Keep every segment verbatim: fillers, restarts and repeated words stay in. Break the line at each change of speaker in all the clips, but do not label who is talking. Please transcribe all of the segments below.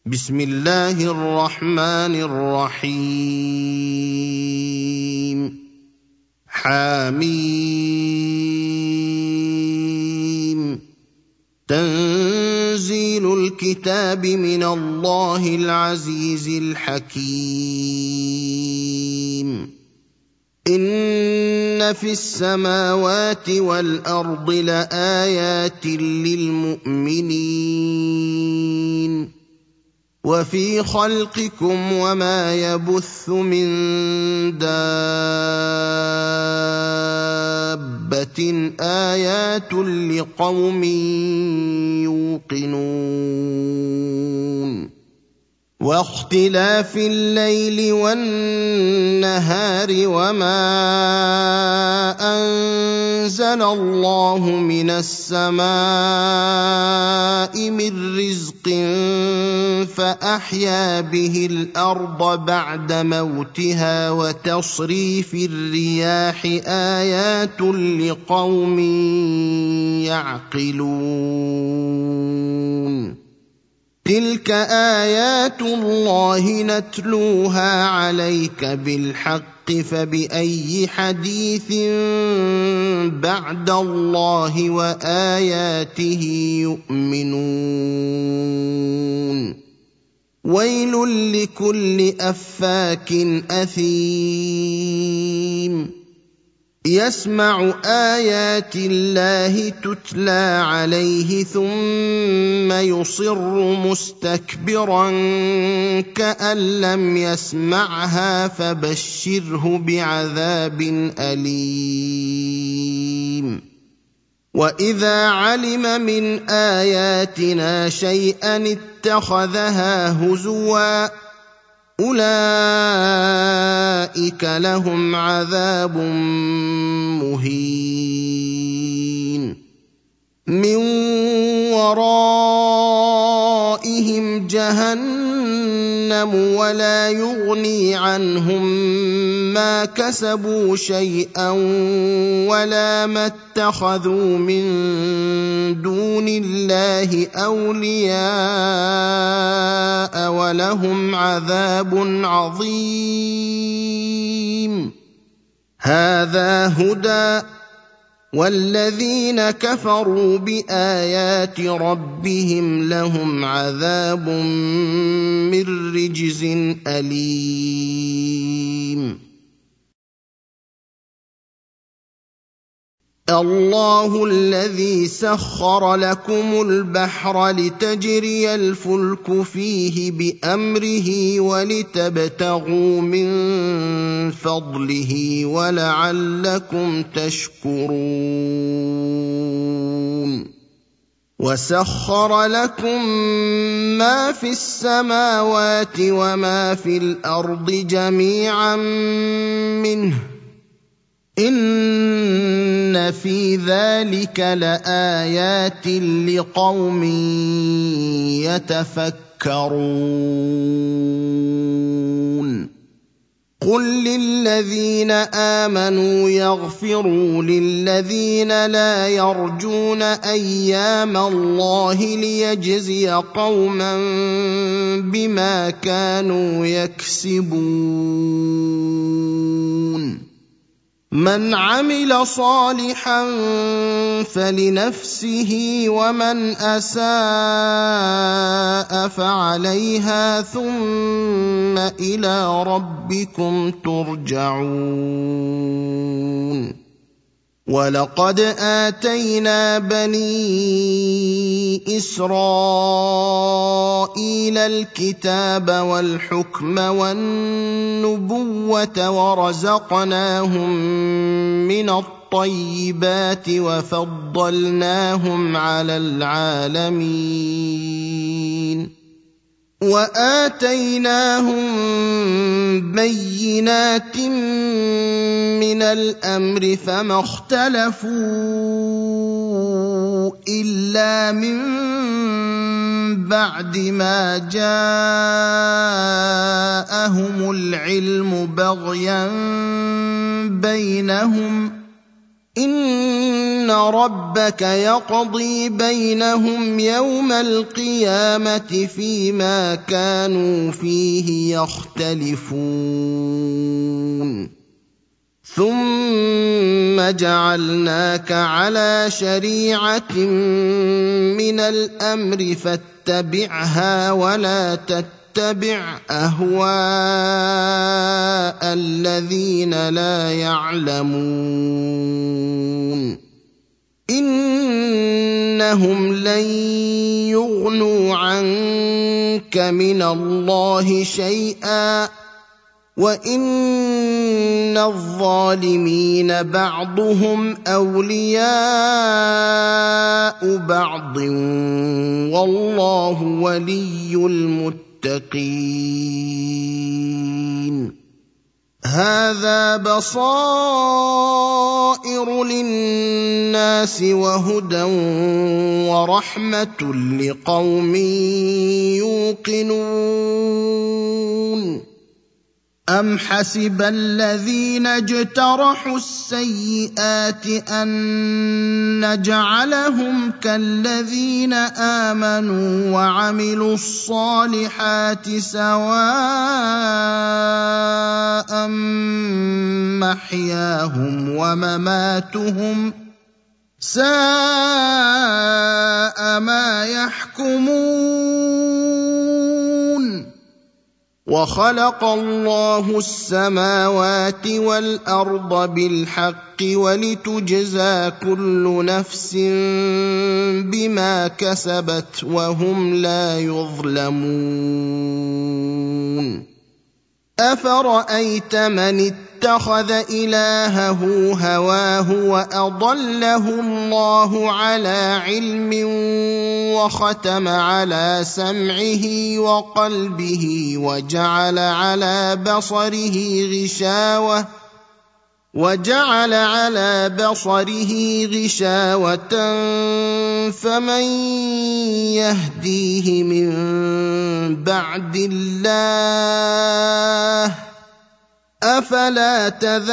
بسم الله الرحمن الرحيم حميم تنزيل الكتاب من الله العزيز الحكيم إن في السماوات والأرض لآيات للمؤمنين وفي خلقكم وما يبث من دابة آيات لقوم يوقنون واختلاف الليل والنهار وما أنزل الله من السماء من رزق فأحيا به الأرض بعد موتها وتصريف الرياح آيات لقوم يعقلون تلك آيات الله نتلوها عليك بالحق فبأي حديث بعد الله وآياته يؤمنون ويل لكل أفاك أثيم يسمع آيات الله تتلى عليه ثم يصر مستكبرا كأن لم يسمعها فبشره بعذاب أليم وإذا علم من آياتنا شيئا اتخذها هزوا أولئك لهم عذاب مهين من ورائهم جهنم ولا يغني عنهم ما كسبوا شيئا ولا ما اتخذوا من دون الله أولياء ولهم عذاب عظيم هذا هدى والذين كفروا بآيات ربهم لهم عذاب من رجز أليم الله الذي سخر لكم البحر لتجري الفلك فيه بأمره ولتبتغوا من فضله ولعلكم تشكرون وسخر لكم ما في السماوات وما في الأرض جميعا منه إن في ذلك لآيات لقوم يتفكرون قل للذين آمنوا يغفروا للذين لا يرجون أيام الله ليجزي قوما بما كانوا يكسبون من عمل صالحا فلنفسه ومن أساء فعليها ثم إلى ربكم ترجعون ولقد آتينا بني إسرائيل الكتاب والحكم والنبوة ورزقناهم من الطيبات وفضلناهم على العالمين وآتيناهم بينات من الأمر فما اختلفوا إلا من بعد ما جاءهم العلم بغيا بينهم إن ربك يقضي بينهم يوم القيامة فيما كانوا فيه يختلفون ثم جعلناك على شريعة من الأمر فاتبعها ولا تتبع أهواء الذين لا يعلمون إنهم لن يغنوا عنك من الله شيئا وإن الظالمين بعضهم أولياء بعض والله ولي المتقين هذا بصائر للناس وهدى ورحمة لقوم يوقنون أم حسب الذين اجترحوا السيئات أن نجعلهم كالذين آمنوا وعملوا الصالحات سواء محياهم ومماتهم ساء ما يحكمون وخلق الله السماوات والأرض بالحق ولتجزى كل نفس بما كسبت وهم لا يظلمون أفرأيت من اتخذ إلهه هواه وأضله الله على علم وختم على سمعه وقلبه وجعل على بصره غشاوة وجعل على بصره غشاوة فمن يهديه من بعد الله أفلا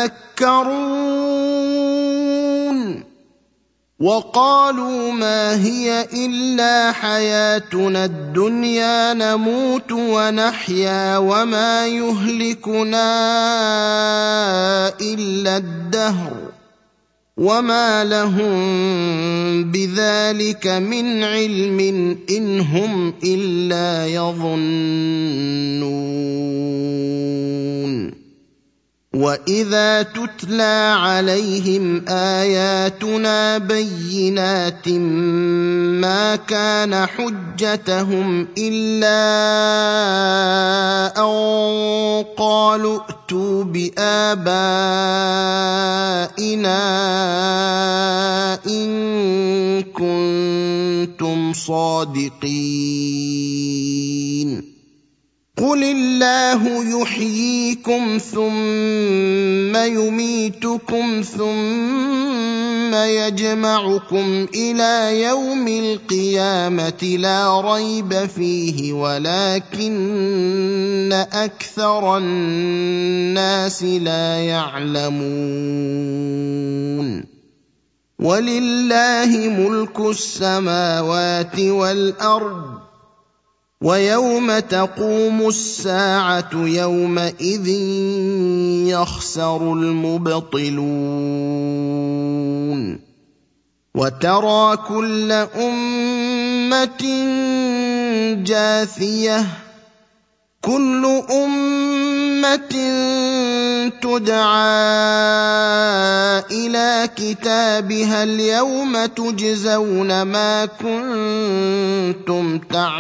تذكرون وقالوا ما هي إلا حياتنا الدنيا نموت ونحيا وما يهلكنا إلا الدهر وما لهم بذلك من علم إن هم إلا يظنون وإذا تتلى عليهم آياتنا بينات ما كان حجتهم إلا أن قالوا ائتوا بآبائنا إن كنتم صادقين قل الله يحييكم ثم يميتكم ثم يجمعكم إلى يوم القيامة لا ريب فيه ولكن أكثر الناس لا يعلمون ولله ملك السماوات والأرض ويوم تقوم الساعة يومئذ يخسر المبطلون وترى كل أمة جاثية كل أمة تدعى إلى كتابها اليوم تجزون ما كنتم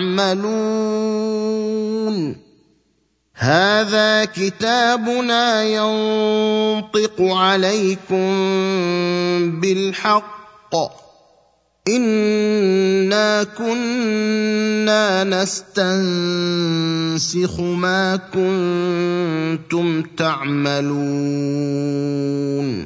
تعملون هذا كتابنا ينطق عليكم بالحق إنا كنا نستنسخ ما كنتم تعملون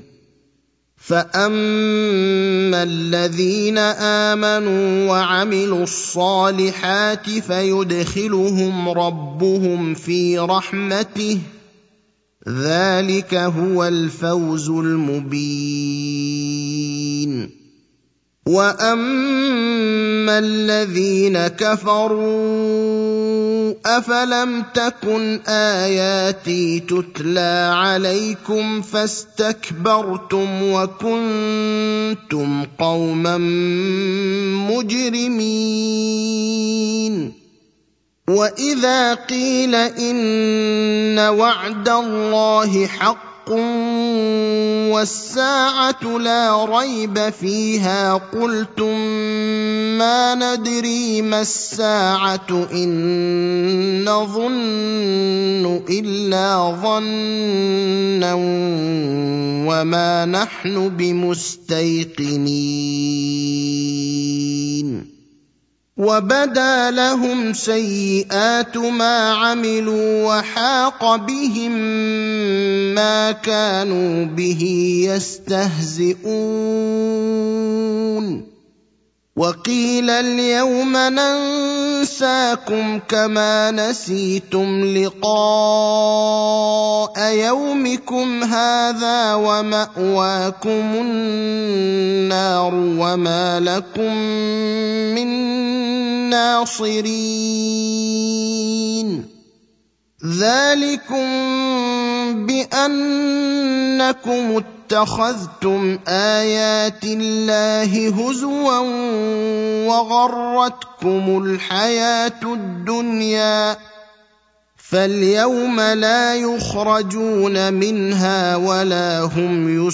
فأما الذين آمنوا وعملوا الصالحات فيدخلهم ربهم في رحمته ذلك هو الفوز المبين. واما الذين كفروا افلم تكن اياتي تتلى عليكم فاستكبرتم وكنتم قوما مجرمين. واذا قيل ان وعد الله حق والساعه لا ريب فيها قلتم ما ندري ما الساعه ان نظن الا ظنا وما نحن بمستيقنين. وبدا لهم سيئات ما عملوا وحاق بهم ما كانوا به يستهزئون. وقيل اليوم ننساكم كما نسيتم لقاء يومكم هذا ومأواكم النار وما لكم من ناصرين. ذلكم بأنكم اتخذتم آيات الله هزوا وغرتكم الحياة الدنيا فاليوم لا يخرجون منها ولا هم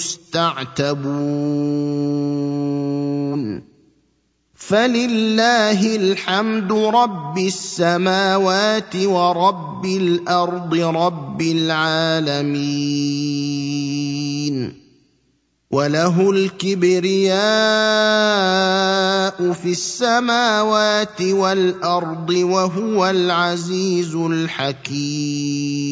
يستعتبون. فلله الحمد رب السماوات ورب الأرض رب العالمين. وله الكبرياء في السماوات والأرض وهو العزيز الحكيم.